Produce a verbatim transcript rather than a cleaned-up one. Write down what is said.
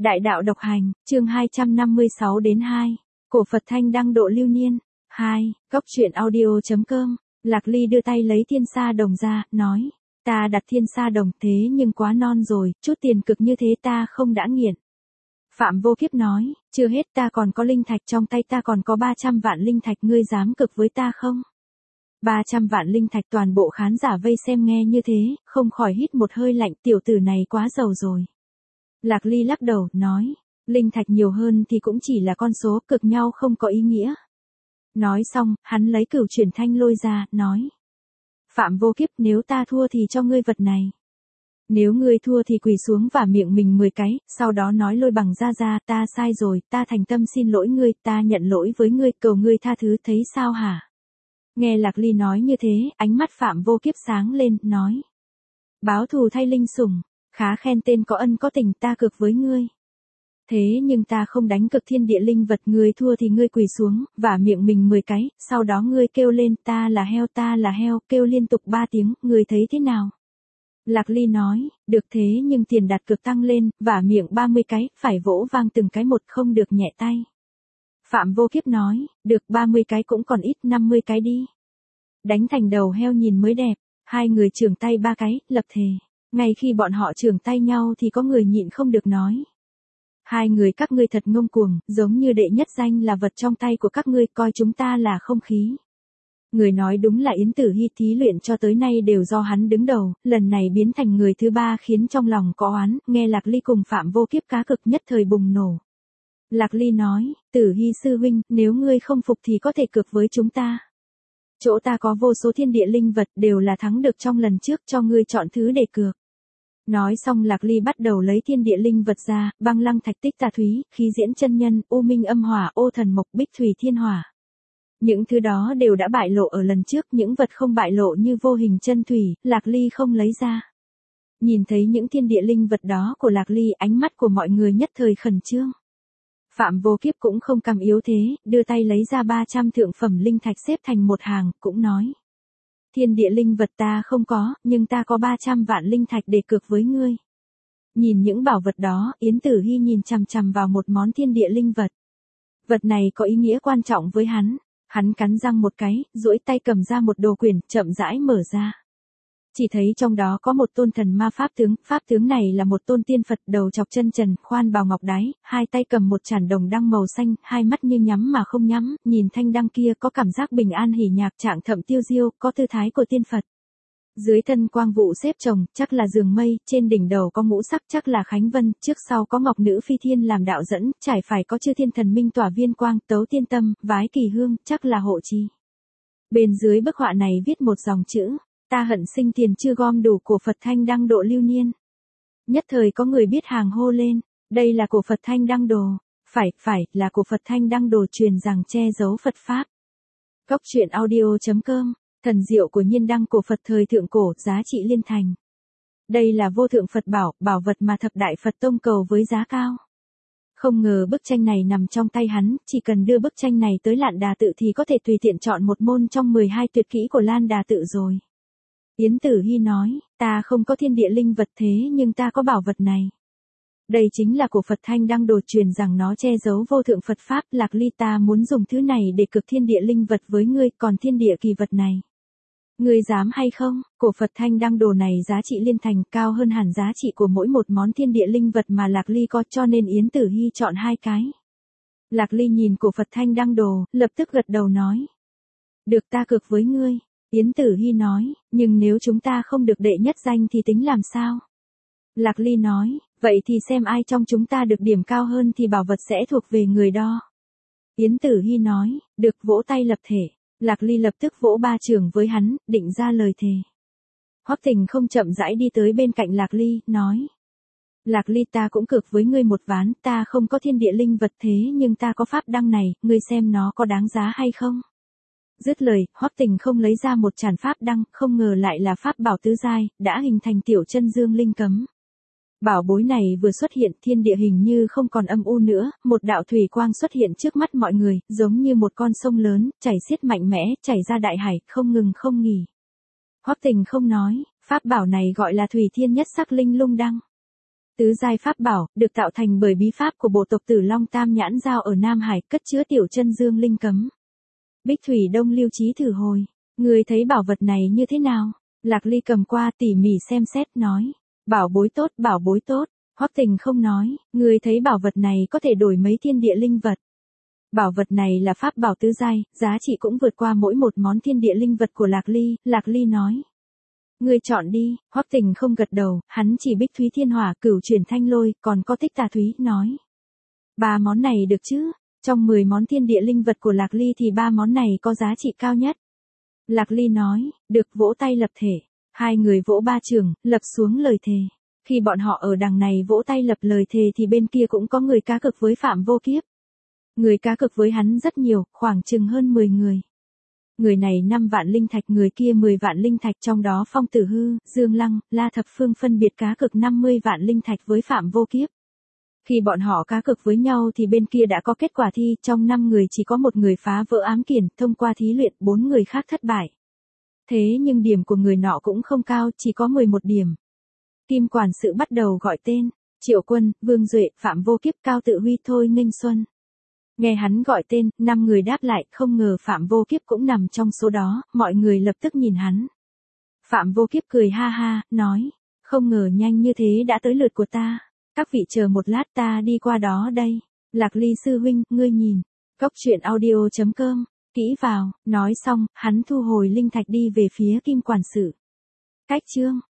Đại đạo độc hành, chương hai trăm năm mươi sáu đến hai. Cổ Phật Thanh Đăng độ lưu niên. hai. Góc truyện audio.com. Lạc Ly đưa tay lấy thiên sa đồng ra, nói. Ta đặt thiên sa đồng thế nhưng quá non rồi, chút tiền cực như thế ta không đã nghiện. Phạm Vô Kiếp nói, chưa hết ta còn có linh thạch trong tay, ta còn có ba trăm vạn linh thạch, ngươi dám cực với ta không? ba trăm vạn linh thạch. Toàn bộ khán giả vây xem nghe như thế, không khỏi hít một hơi lạnh, tiểu tử này quá giàu rồi. Lạc Ly lắc đầu, nói, linh thạch nhiều hơn thì cũng chỉ là con số, cực nhau không có ý nghĩa. Nói xong, hắn lấy cửu chuyển thanh lôi ra, nói. Phạm Vô Kiếp, nếu ta thua thì cho ngươi vật này. Nếu ngươi thua thì quỳ xuống và miệng mình mười cái, sau đó nói lôi bằng ra ra, ta sai rồi, ta thành tâm xin lỗi ngươi, ta nhận lỗi với ngươi, cầu ngươi tha thứ, thấy sao hả? Nghe Lạc Ly nói như thế, ánh mắt Phạm Vô Kiếp sáng lên, nói. Báo thù thay linh sủng, khá khen, tên có ân có tình, ta cược với ngươi. Thế nhưng ta không đánh cược thiên địa linh vật, ngươi thua thì ngươi quỳ xuống, và miệng mình mười cái, sau đó ngươi kêu lên ta là heo, ta là heo, kêu liên tục ba tiếng, ngươi thấy thế nào? Lạc Ly nói, được, thế nhưng tiền đặt cược tăng lên, và miệng ba mươi cái, phải vỗ vang từng cái một, không được nhẹ tay. Phạm Vô Kiếp nói, được, ba mươi cái cũng còn ít, năm mươi cái đi. Đánh thành đầu heo nhìn mới đẹp. Hai người chưởng tay ba cái, lập thề. Ngay khi bọn họ chưởng tay nhau thì có người nhịn không được nói. Hai người các ngươi thật ngông cuồng, giống như đệ nhất danh là vật trong tay của các ngươi, coi chúng ta là không khí. Người nói đúng là Yến Tử Hi, thí luyện cho tới nay đều do hắn đứng đầu, lần này biến thành người thứ ba khiến trong lòng có oán, nghe Lạc Ly cùng Phạm Vô Kiếp cá cực nhất thời bùng nổ. Lạc Ly nói, Tử Hi sư huynh, nếu ngươi không phục thì có thể cược với chúng ta. Chỗ ta có vô số thiên địa linh vật, đều là thắng được trong lần trước, cho ngươi chọn thứ để cược. Nói xong Lạc Ly bắt đầu lấy thiên địa linh vật ra, băng lăng thạch tích tà thúy, khí diễn chân nhân, u minh âm hỏa, ô thần mộc, bích thủy thiên hỏa. Những thứ đó đều đã bại lộ ở lần trước, những vật không bại lộ như vô hình chân thủy, Lạc Ly không lấy ra. Nhìn thấy những thiên địa linh vật đó của Lạc Ly, ánh mắt của mọi người nhất thời khẩn trương. Phạm Vô Kiếp cũng không cam yếu thế, đưa tay lấy ra ba trăm thượng phẩm linh thạch xếp thành một hàng, cũng nói. Thiên địa linh vật ta không có, nhưng ta có ba trăm vạn linh thạch để cược với ngươi. Nhìn những bảo vật đó, Yến Tử Hi nhìn chằm chằm vào một món thiên địa linh vật. Vật này có ý nghĩa quan trọng với hắn. Hắn cắn răng một cái, duỗi tay cầm ra một đồ quyển, chậm rãi mở ra. Chỉ thấy trong đó có một tôn thần ma pháp tướng, pháp tướng này là một tôn tiên Phật, đầu chọc chân trần, khoan bào ngọc đái, hai tay cầm một chản đồng đăng màu xanh, hai mắt như nhắm mà không nhắm, nhìn thanh đăng kia có cảm giác bình an hỉ nhạc, trạng thậm tiêu diêu, có tư thái của tiên Phật. Dưới thân quang vụ xếp chồng, chắc là giường mây, trên đỉnh đầu có ngũ sắc, chắc là khánh vân, trước sau có ngọc nữ phi thiên làm đạo dẫn, trải phải có chư thiên thần minh tỏa viên quang, tấu tiên tâm, vái kỳ hương, chắc là hộ trì. Bên dưới bức họa này viết một dòng chữ. Ta hận sinh tiền chưa gom đủ, của Phật Thanh Đăng độ lưu niên. Nhất thời có người biết hàng hô lên, đây là của Phật Thanh Đăng đồ, phải, phải, là của Phật Thanh Đăng đồ truyền rằng che giấu Phật Pháp. Góc truyện audio.com, thần diệu của nhiên đăng của Phật thời thượng cổ, giá trị liên thành. Đây là vô thượng Phật bảo, bảo vật mà thập đại Phật tông cầu với giá cao. Không ngờ bức tranh này nằm trong tay hắn, chỉ cần đưa bức tranh này tới Lạn Đà tự thì có thể tùy tiện chọn một môn trong mười hai tuyệt kỹ của Lan Đà tự rồi. Yến Tử Hi nói, ta không có thiên địa linh vật thế nhưng ta có bảo vật này. Đây chính là của Phật Thanh Đăng đồ, truyền rằng nó che giấu vô thượng Phật Pháp. Lạc Ly, ta muốn dùng thứ này để cực thiên địa linh vật với ngươi, còn thiên địa kỳ vật này. Ngươi dám hay không? Của Phật Thanh Đăng đồ này giá trị liên thành, cao hơn hẳn giá trị của mỗi một món thiên địa linh vật mà Lạc Ly có, cho nên Yến Tử Hi chọn hai cái. Lạc Ly nhìn của Phật Thanh Đăng đồ, lập tức gật đầu nói. Được, ta cược với ngươi. Yến Tử Hi nói, nhưng nếu chúng ta không được đệ nhất danh thì tính làm sao? Lạc Ly nói, vậy thì xem ai trong chúng ta được điểm cao hơn thì bảo vật sẽ thuộc về người đó. Yến Tử Hi nói, được, vỗ tay lập thể. Lạc Ly lập tức vỗ ba trường với hắn, định ra lời thề. Hoắc Tình không chậm rãi đi tới bên cạnh Lạc Ly, nói. Lạc Ly, ta cũng cược với ngươi một ván, ta không có thiên địa linh vật thế nhưng ta có pháp đăng này, ngươi xem nó có đáng giá hay không? Dứt lời, Hoắc Tình không lấy ra một tràn pháp đăng, không ngờ lại là pháp bảo tứ giai, đã hình thành tiểu chân dương linh cấm. Bảo bối này vừa xuất hiện, thiên địa hình như không còn âm u nữa, một đạo thủy quang xuất hiện trước mắt mọi người, giống như một con sông lớn, chảy xiết mạnh mẽ, chảy ra đại hải, không ngừng không nghỉ. Hoắc Tình không nói, pháp bảo này gọi là Thủy Thiên Nhất Sắc Linh Lung Đăng. Tứ giai pháp bảo, được tạo thành bởi bí pháp của bộ tộc Tử Long Tam Nhãn Giao ở Nam Hải, cất chứa tiểu chân dương linh cấm. Bích Thủy Đông lưu trí thử hồi. Người thấy bảo vật này như thế nào? Lạc Ly cầm qua tỉ mỉ xem xét nói. Bảo bối tốt, bảo bối tốt. Hoắc Tình không nói, người thấy bảo vật này có thể đổi mấy thiên địa linh vật. Bảo vật này là pháp bảo tứ giai, giá trị cũng vượt qua mỗi một món thiên địa linh vật của Lạc Ly, Lạc Ly nói. Người chọn đi, Hoắc Tình không gật đầu, hắn chỉ Bích Thúy Thiên Hỏa, Cửu Chuyển Thanh Lôi, còn có Tích Tà Thúy, nói. Ba món này được chứ? Trong mười món thiên địa linh vật của Lạc Ly thì ba món này có giá trị cao nhất. Lạc Ly nói, được, vỗ tay lập thể. Hai người vỗ ba trường, lập xuống lời thề. Khi bọn họ ở đằng này vỗ tay lập lời thề thì bên kia cũng có người cá cược với Phạm Vô Kiếp. Người cá cược với hắn rất nhiều, khoảng chừng hơn mười người. Người này năm vạn linh thạch, người kia mười vạn linh thạch, trong đó Phong Tử Hư, Dương Lăng, La Thập Phương phân biệt cá cược năm mươi vạn linh thạch với Phạm Vô Kiếp. Khi bọn họ cá cược với nhau thì bên kia đã có kết quả thi, trong năm người chỉ có một người phá vỡ ám kiển, thông qua thí luyện, bốn người khác thất bại. Thế nhưng điểm của người nọ cũng không cao, chỉ có mười một điểm. Kim quản sự bắt đầu gọi tên, Triệu Quân, Vương Duệ, Phạm Vô Kiếp, Cao Tự Huy, Thôi Nghênh Xuân. Nghe hắn gọi tên, năm người đáp lại, không ngờ Phạm Vô Kiếp cũng nằm trong số đó, mọi người lập tức nhìn hắn. Phạm Vô Kiếp cười ha ha, nói, không ngờ nhanh như thế đã tới lượt của ta. Các vị chờ một lát, ta đi qua đó đây. Lạc Ly sư huynh, ngươi nhìn. Cốc truyện audio chấm com, kỹ vào, nói xong, hắn thu hồi linh thạch đi về phía Kim quản sự. Cách chương